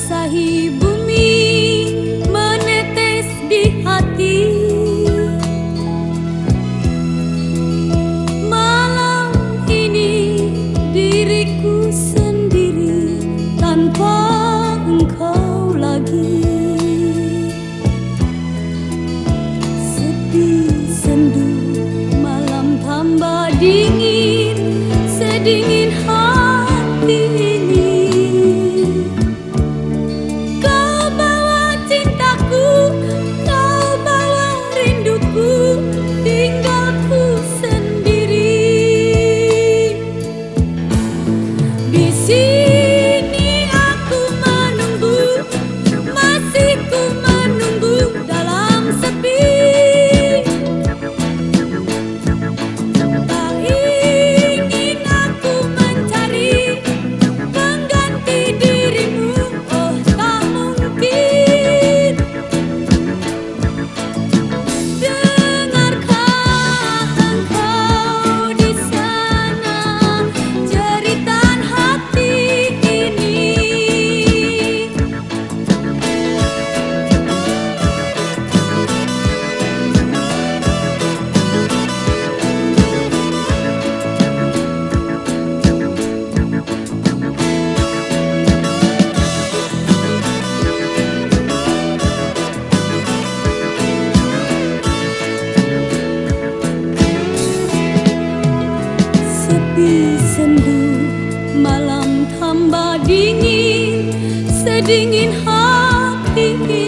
membasahi bumi, menetes di hati. Malam ini diriku sendiri tanpa engkau lagi. Sepi sendu, malam tambah dingin, sedingin hati ini. Kau bawa cintaku, kau bawa rinduku, tinggalku sendiri. Di sini aku menunggu, masih ku menunggu dalam sepi. Tak ingin aku mencari pengganti dirimu, oh tak mungkin. Dengarkah engkau di sana jeritan hati ini? Sepi sendu, malam tambah dingin, sedingin hati.